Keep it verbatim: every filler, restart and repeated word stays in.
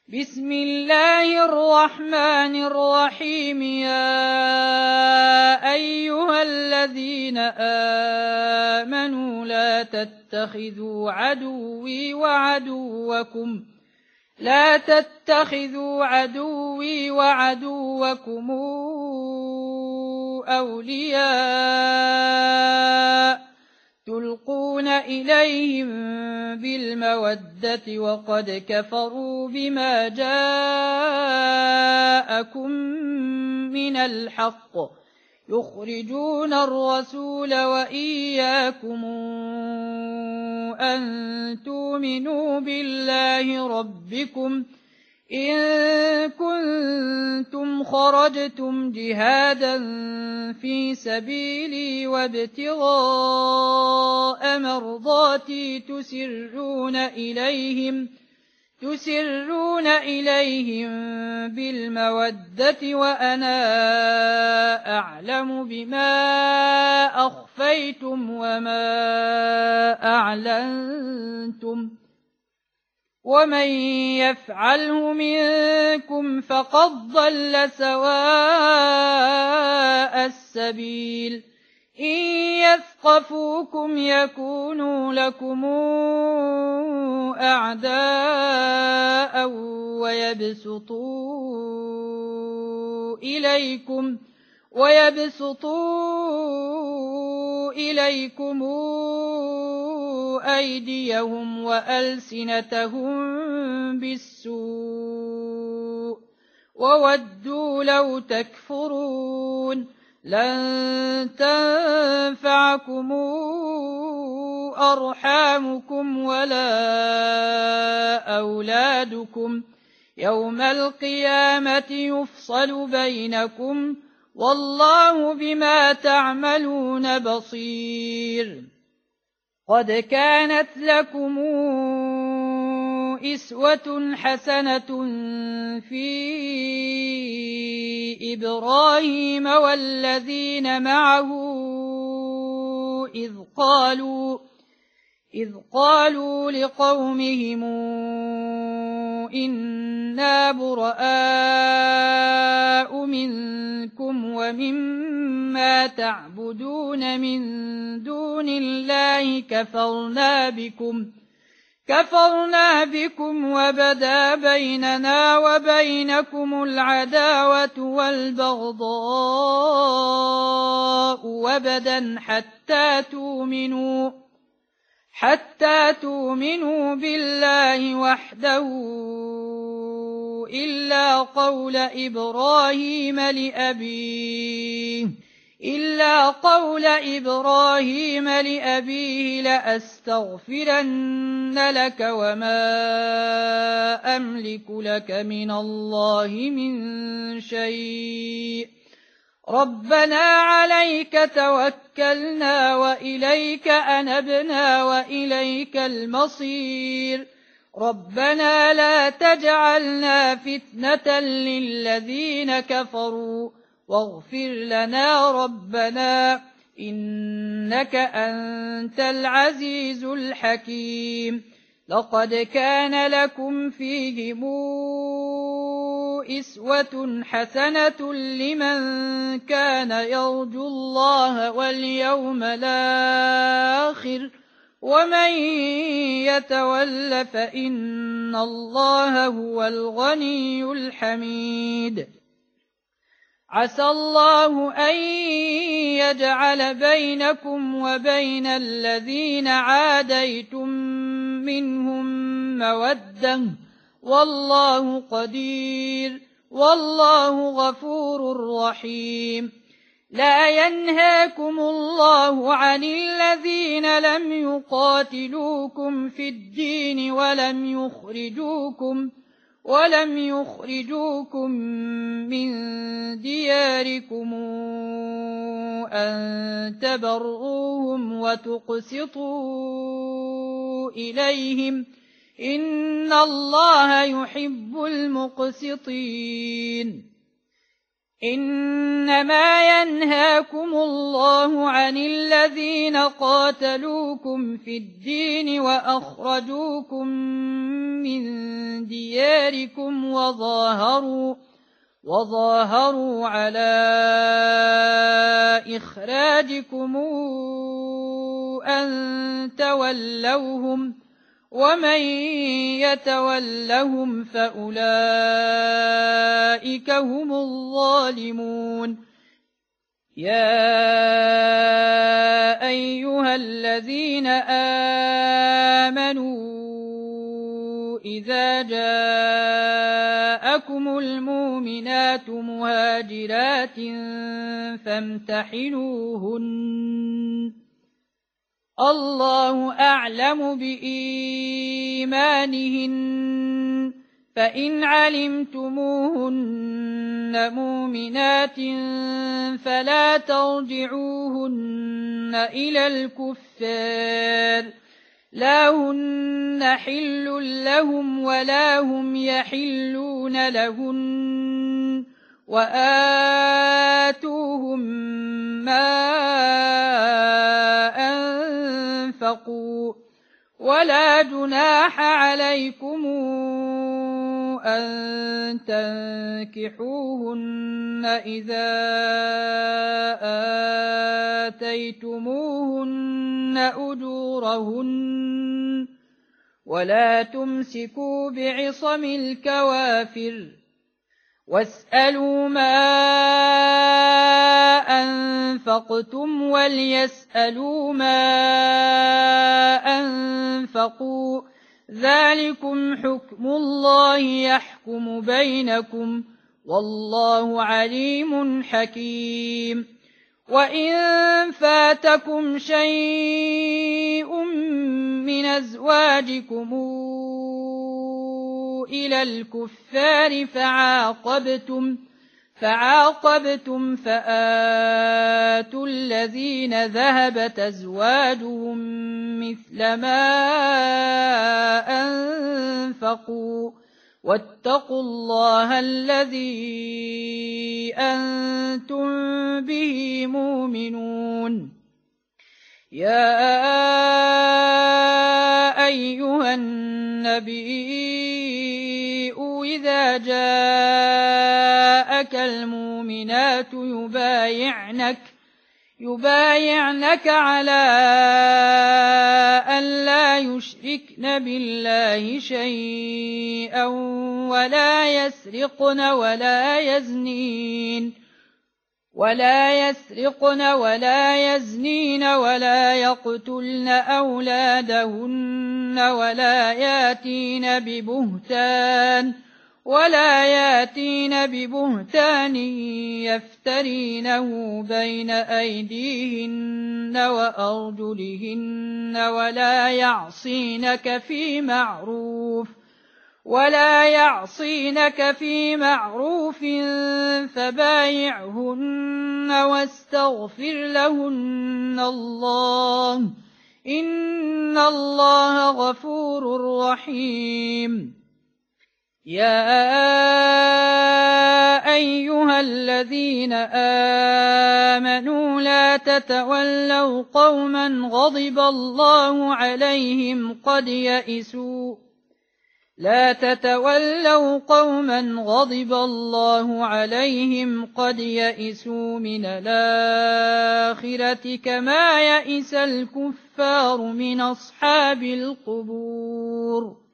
بسم الله الرحمن الرحيم. يا أيها الذين آمنوا لا تتخذوا عدوي وعدوكم لا تتخذوا عدوي وعدوكم أولياء تلقون إليهم بالمودة وقد كفروا بما جاءكم من الحق يخرجون الرسول وإياكم أن تؤمنوا بالله ربكم إن كنتم خرجتم جهادا في سبيلي وابتغاء مرضاتي تسرون إليهم تسرون إليهم بالمودة وأنا أعلم بما أخفيتم وما أعلنتم ومن يفعله منكم فقد ضل سواء السبيل. إن يثقفوكم يكونوا لكم أعداء ويبسطوا إليكم ويبسطوا إليكم أيديهم وألسنتهم بالسوء وودوا لو تكفرون. لن تنفعكم أرحامكم ولا أولادكم يوم القيامة يفصل بينكم والله بما تعملون بصير. قد كانت لكم إسوة حسنة في إبراهيم والذين معه إذ قالوا إذ قالوا لقومهم إنا براء منكم ومما تعبدون من دون الله كفرنا بكم كفرنا بكم وبدا بيننا وبينكم العداوة والبغضاء وبدا حتى تؤمنوا حتى تؤمنوا بالله وحده إلا قول إبراهيم لأبيه إلا قول إبراهيم لأبيه لأستغفرن لك وما أملك لك من الله من شيء ربنا عليك توكلنا وإليك أنبنا وإليك المصير. ربنا لا تجعلنا فتنة للذين كفروا واغفر لنا ربنا إنك أنت العزيز الحكيم. لقد كان لكم فيهم إسوة حسنة لمن كان يرجو الله واليوم الآخر ومن يتول فإن الله هو الغني الحميد. عسى الله أن يجعل بينكم وبين الذين عاديتم منهم مودة والله قدير والله غفور رحيم. لا ينهاكم الله عن الذين لم يقاتلوكم في الدين ولم يخرجوكم ولم يخرجوكم من دياركم أن تبروهم وتقسطوا إليهم إن الله يحب المقسطين. إنما ينهاكم الله عن الذين قاتلوكم في الدين وأخرجوكم من دياركم وظاهروا وظاهروا على إخراجكم أن تولوهم ومن يتولهم فأولئك هم الظالمون يا أيها الذين آمنوا إذا جاءكم المؤمنات مهاجرات فامتحنوهن الله أعلم بإيمانهن فإن علمتموهن مؤمنات فلا ترجعوهن إلى الكفار لا هن حل لهم ولا هم يحلون لهن وآتوهم ما أنفقوا ولا جناح عليكم أن تنكحوهن إذا آتيتموهن أجورهن ولا تمسكوا بعصم الكوافر واسألوا ما أنفقتم وليسألوا ما أنفقوا ذلكم حكم الله يحكم بينكم والله عليم حكيم وإن فاتكم شيء من أزواجكم إلى الكفار فعاقبتم فعاقبتم فآتوا الذين ذهبت أزواجهم مثل ما أنفقوا واتقوا الله الذي أنتم به مؤمنون يا أيها النبي إذا جاءك المؤمنات يبايعنك يبايعنك على أن لا يشركن بالله شيئا ولا يسرقن ولا يزنين ولا يسرقن ولا يزنين ولا يقتلن أولادهن ولا ياتين ببهتان ولا ياتين ببهتان يفترينه بين أيديهن وأرجلهن ولا يعصينك في معروف ولا يعصينك في معروف فبايعهن واستغفر لهن الله إن الله غفور رحيم يا أيها الذين آمنوا لا تتولوا قوما غضب الله عليهم قد يئسوا لا تتولوا قوما غضب الله عليهم قد يئسوا من الآخرة كما يئس الكفار من أصحاب القبور